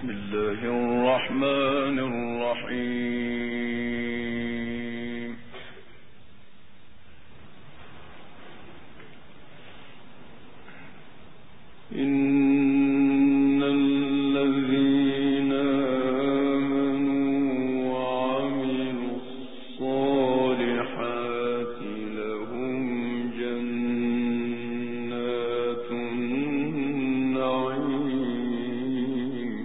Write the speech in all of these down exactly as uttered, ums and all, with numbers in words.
الله الرحمن الرحيم. إن الذين آمنوا وعملوا الصالحات لهم جنات النعيم.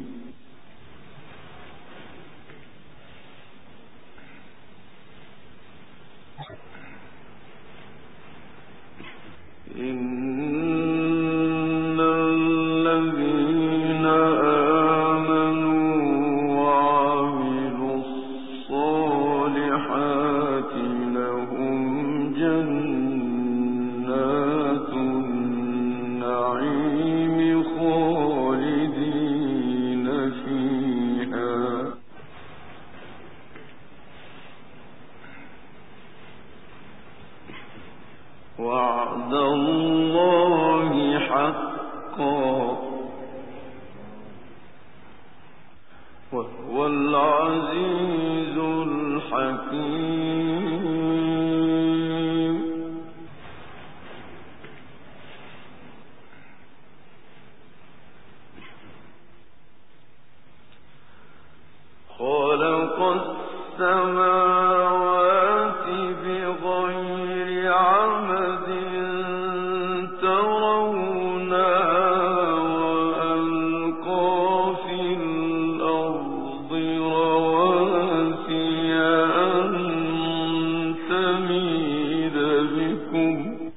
وعد الله حقا وهو العزيز الحكيم. خلق السماوات بغير عمد ترونها وألقى في الأرض رواسي أن تميد بكم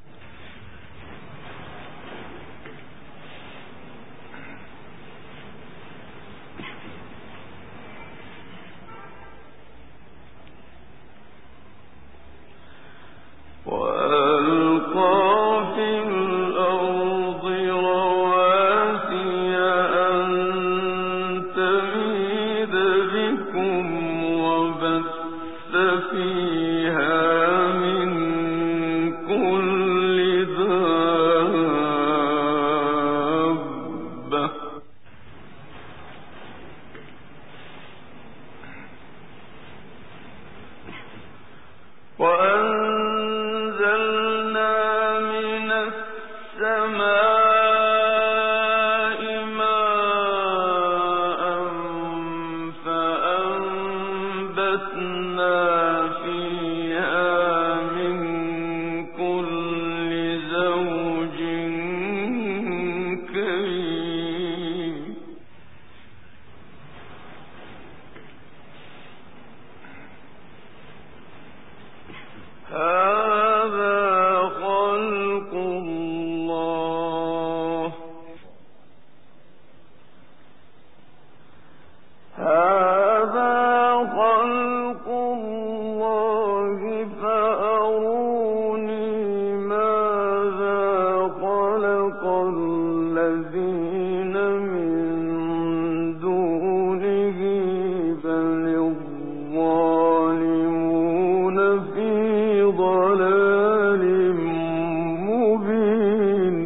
وألقى في الأرض رواسي أن تميد بكم وبث فيها من كل دابة وأنزلنا من السماء ماء فأنبتنا فيها من كل زوج كريم. هذا خلق الله هذا خلق الله فأروني ماذا خلق الذين من دونه بل الظالمون في ضلال مبين.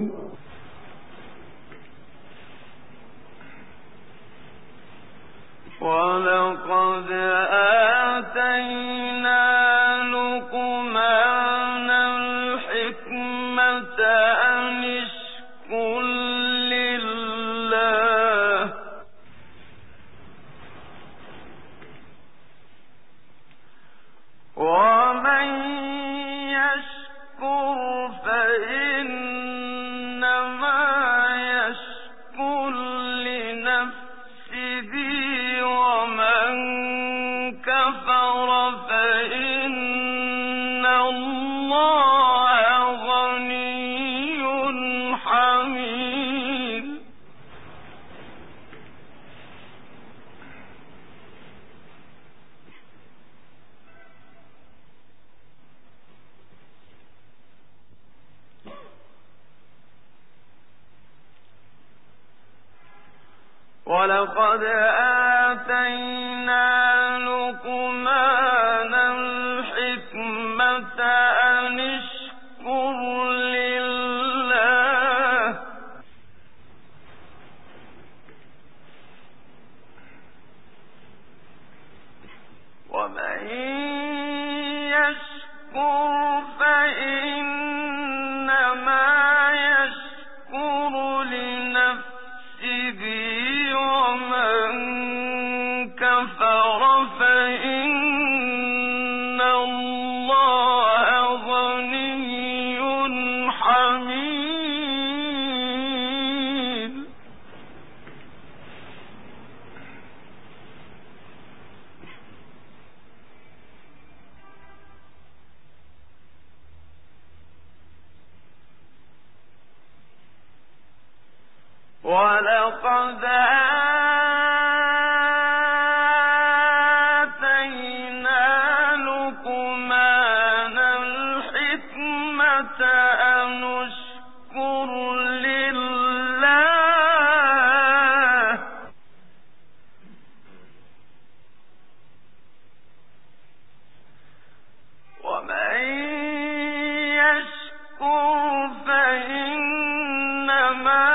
ولقد آتينا لقمان الحكمة أن اشكر لله ومن يشكر فإنما يشكر لنفسه ومن كفر فإن الله غني حميد. ولقد آتينا لقمان الحكمة أن اشكر لله ولقد آتينا لقمان الحكمة أن اشكر لله ومن يشكر فإنما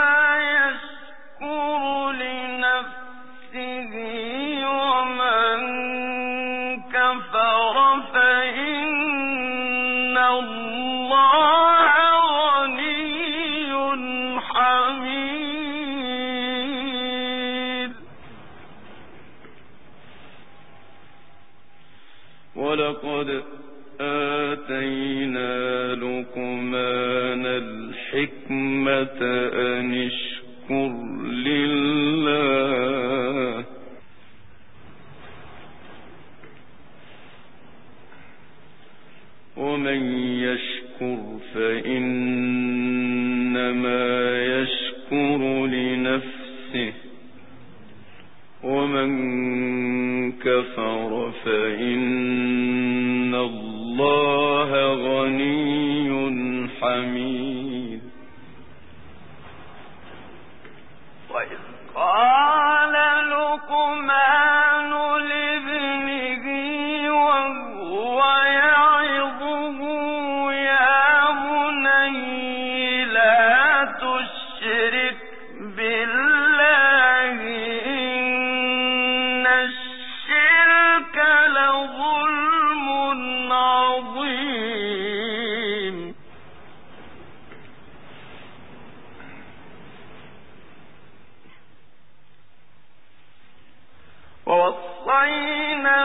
ولقد آتينا لقمان الحكمة أن اشكر لله ومن يشكر فإنما يشكر لنفسه ومن كفر فإن الله غني حميد وإذ قال لقمان لابنه وهو يعظه يا بني لا تشرك بالله إن الشرك لظلم عظيم ووصينا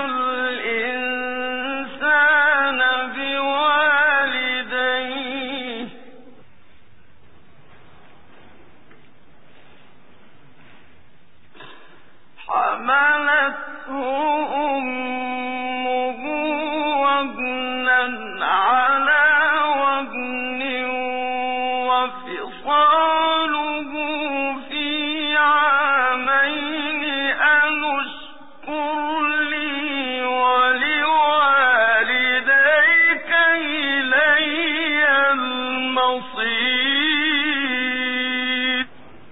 الإنسان بوالديه حملته أمه وهنا على وهن وفصاله في عامين أن اشكر لي ولوالديك إلي المصير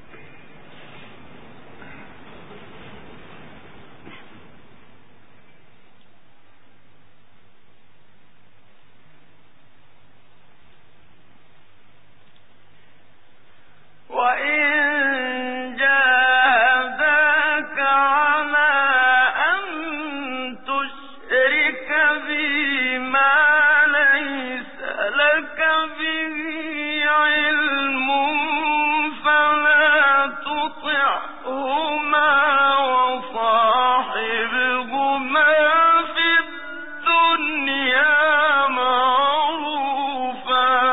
وإن جاهداك على أن تشرك بي ما ليس لك به علم فلا تطعهما وصاحبهما في الدنيا معروفا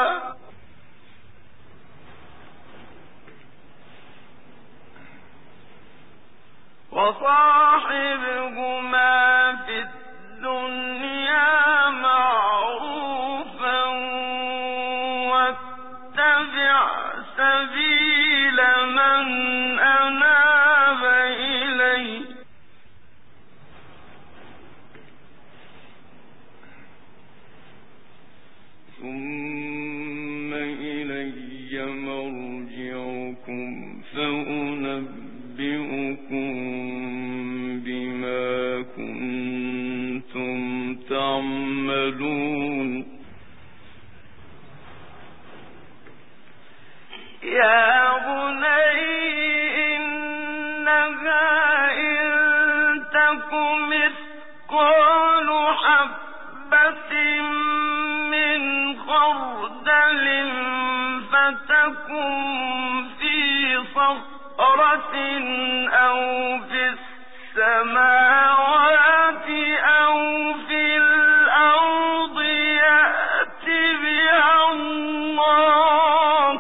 وصاحبهما في الدنيا معروفا واتبع سبيل من أناب إلي ثم إلي مرجعكم فأنبئكم بما كنتم تعملون يا بني إنها إن تك مثقال حبة السماوات أو في الأرض يأت بها الله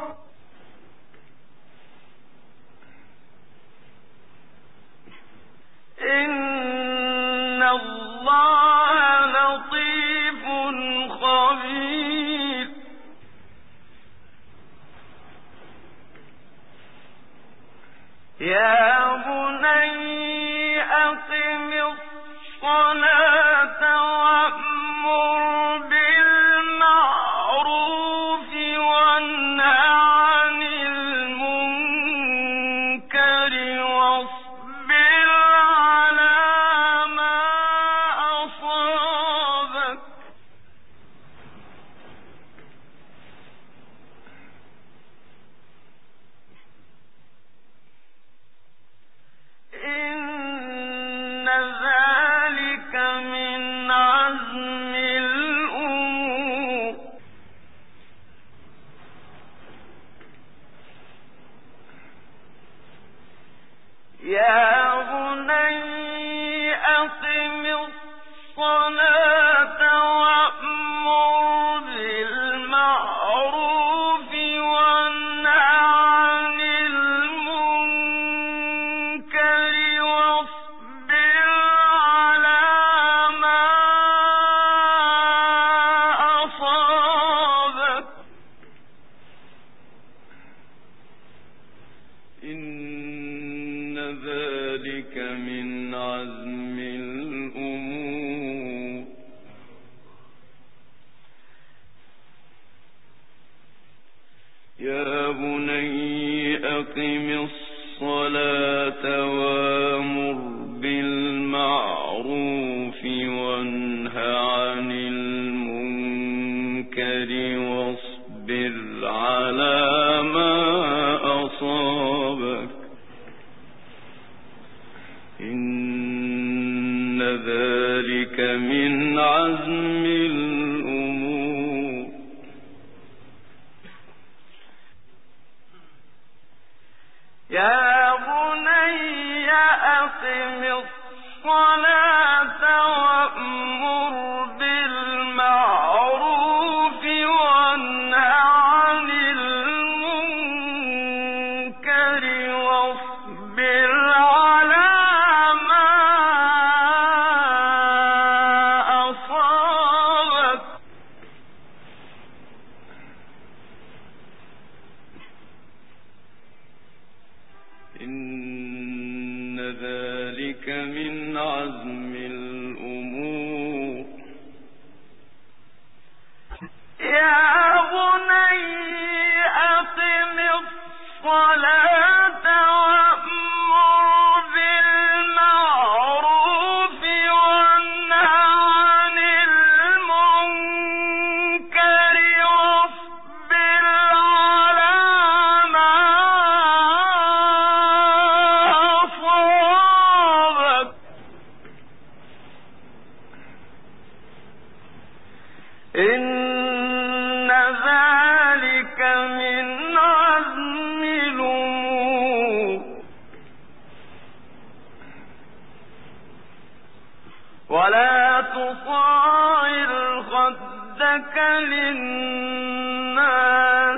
إن الله لطيف خبير يا بني أقم الصلاة وأمر بالمعروف وانه عن المنكر واصبر على ما أصابك إن ذلك من عزم الأمور يا بني أقم الصلاة وأمر بالمعروف وانه عن المنكر واصبر على ما أصابك إن ذلك من عزم الأمور يا بني أقم الصلاة وأمر بالمعروف وانه عن المنكر واصبر على ما أصابك إن ذلك من عزم الأمور يا بني أقم الصلاة وأمر بالمعروف وانه عن المنكر واصبر على ما أصابك إن ذلك من عزم الأمور يا بني أقم الصلاة وأمر بالمعروف وانه عن المنكر واصبر على ما أصابك إن ذلك من عزم الأمور ولا تصاعر خدك للناس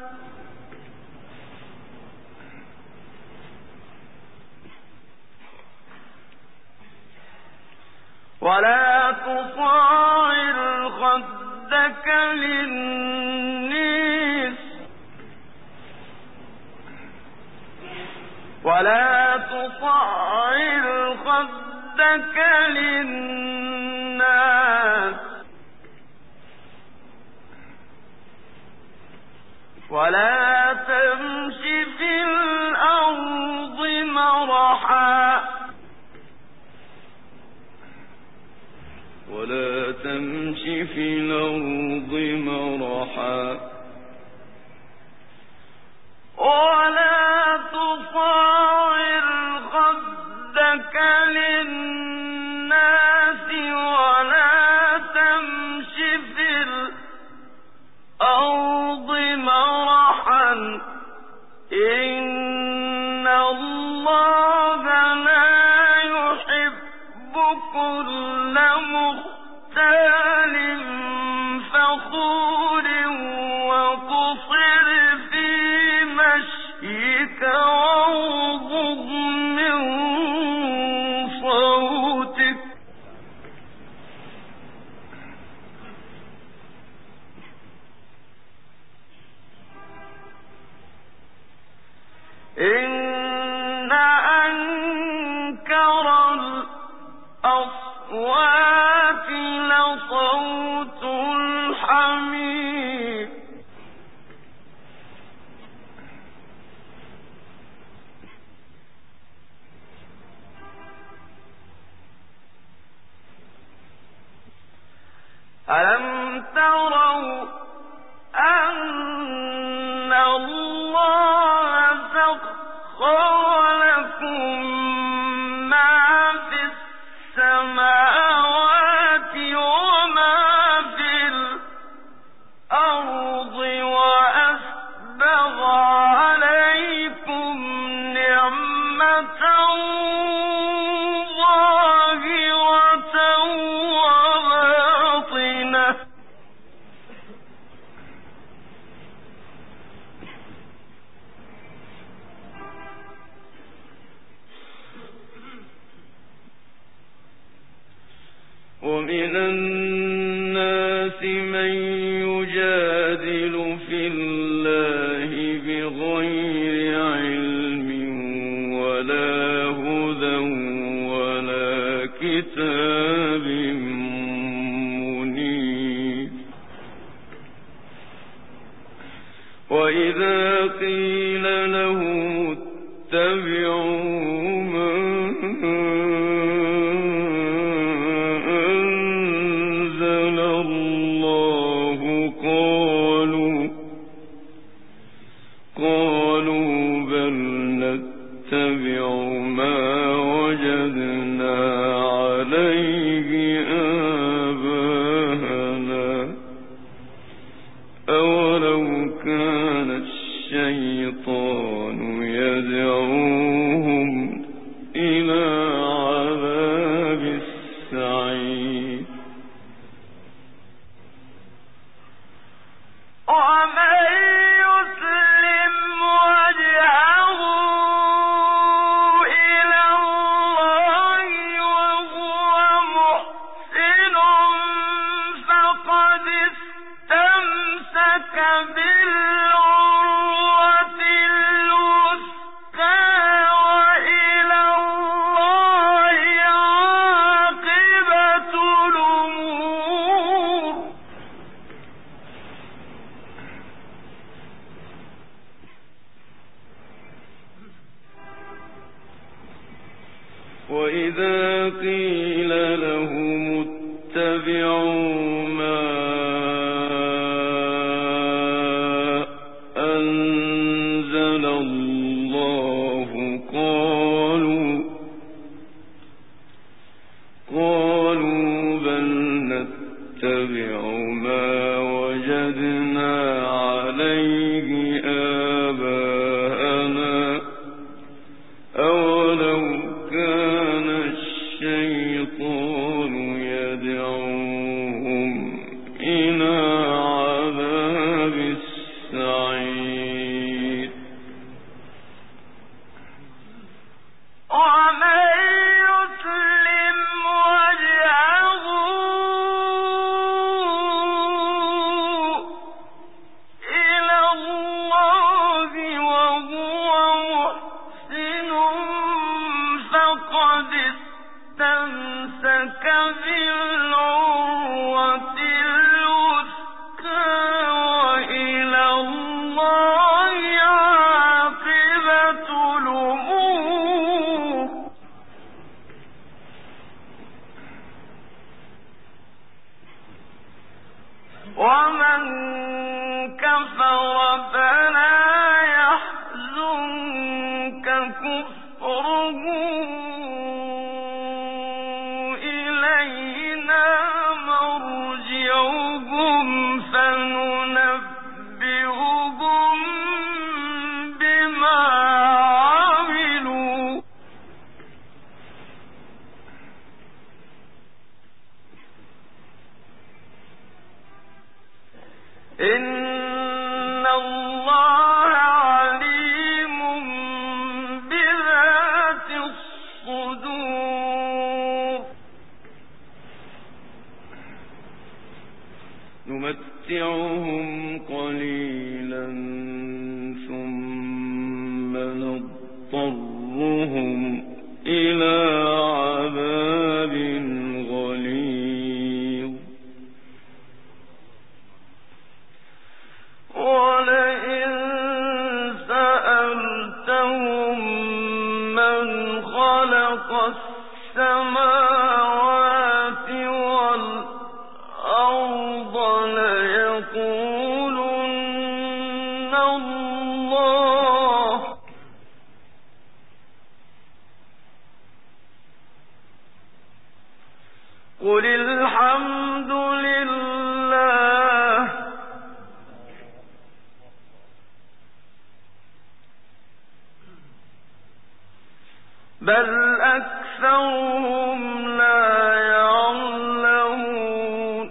ولا تصاعر خدك للناس ولا تصاعر خدك للناس ولا تمش في الأرض مرحا ولا تمش في الأرض مرحا ولا تصاعر خدك للناس ولا تمش في الأرض مرحا إن الله لا يحب أنكر الأصوات لصوت الحمير ألم تروا أن الله سخر لكم ما في السماوات وما في الأرض وأسبغ عليكم نعمة ظاهرة وباطنة ومن الناس من يجادل في الله بغير علم ولا هدى ولا كتاب منير وإذا قيل لهم اتبعوا ما وإذا قيل لهم اتبعوا ما أنزل الله قالوا قالوا بل نتبع ما وجدنا عليه آباءنا أولو كان الشيطان يدعوهم إلى عذاب السعير ومن يسلم وجهه إلى الله وهو محسن فقد استمسك بالعروة الوثقى وإلى الله عاقبة الأمور ومن كفر فلا يحزنك كفره إلينا مرجعهم فننبئهم بما عملوا إن الله عليم بذات الصدور نمتعهم قليلا ثم نضطرهم إلى السماوات والأرض ليقولن الله قل الحمد لله بل أكثرهم لا يعلمون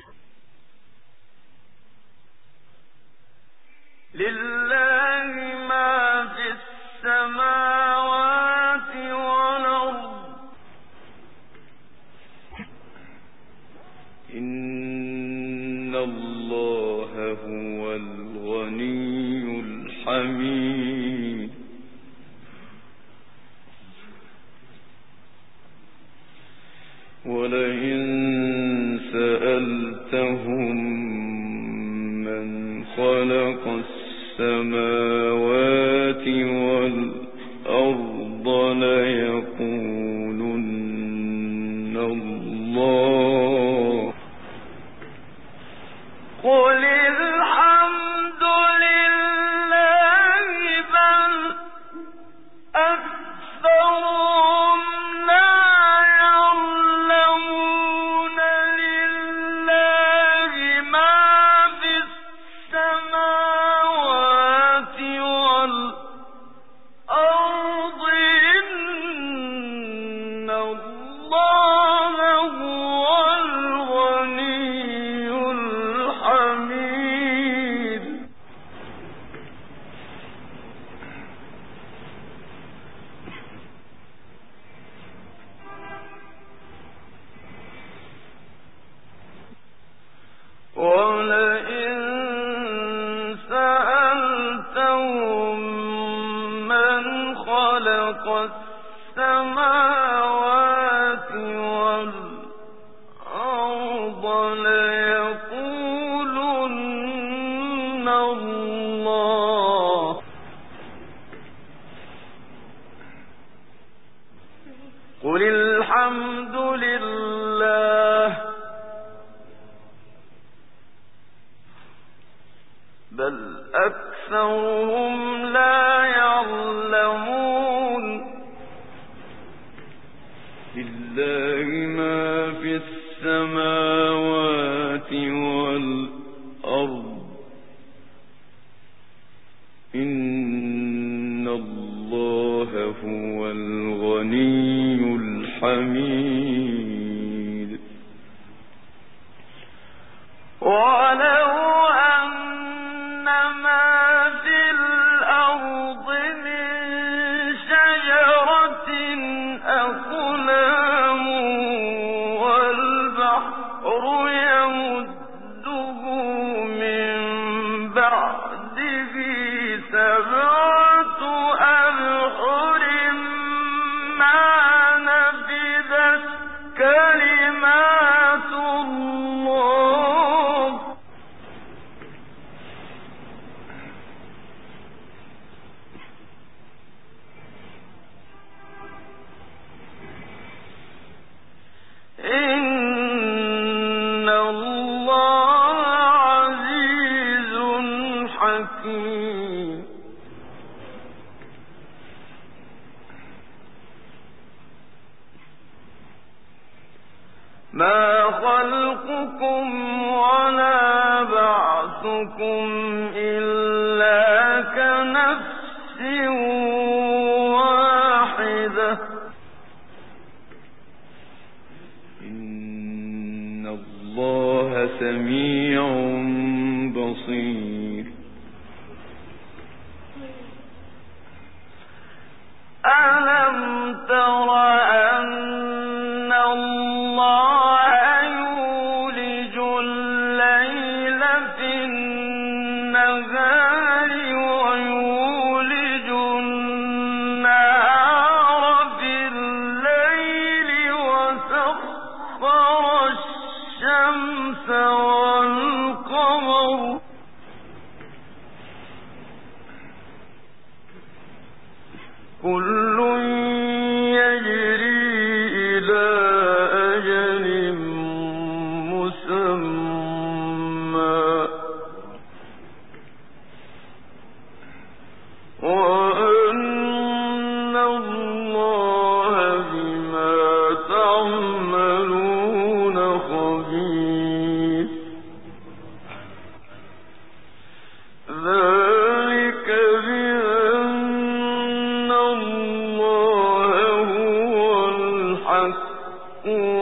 لله ما في السماوات والأرض إن الله هو الغني الحميد ولئن سألتهم من خلق السماوات والأرض ليقولن الله قل الحمد لله بل أكثرهم لا يعلمون لله ما في السماوات والأرض إن الله هو الغني الحميد ولئن سألتهم من خلق السماوات والأرض ليقولن الله قل الحمد لله بل أكثرهم لا يعلمون لله ما في السماوات والأرض إن الله هو الغني الحميد ولو أن ما في الأرض من شجرة أقلام والبحر يمده من بعده سبعة أبحر ما نفذت كلمات الله إن الله عزيز حكيم ما خلقكم ولا بعثكم إلا كنفس واحدة إن الله سميع بصير ألم تر أن الله يولج الليل في النهار ويولج النهار في الليل وسخر الشمس والقمر يَكُونُ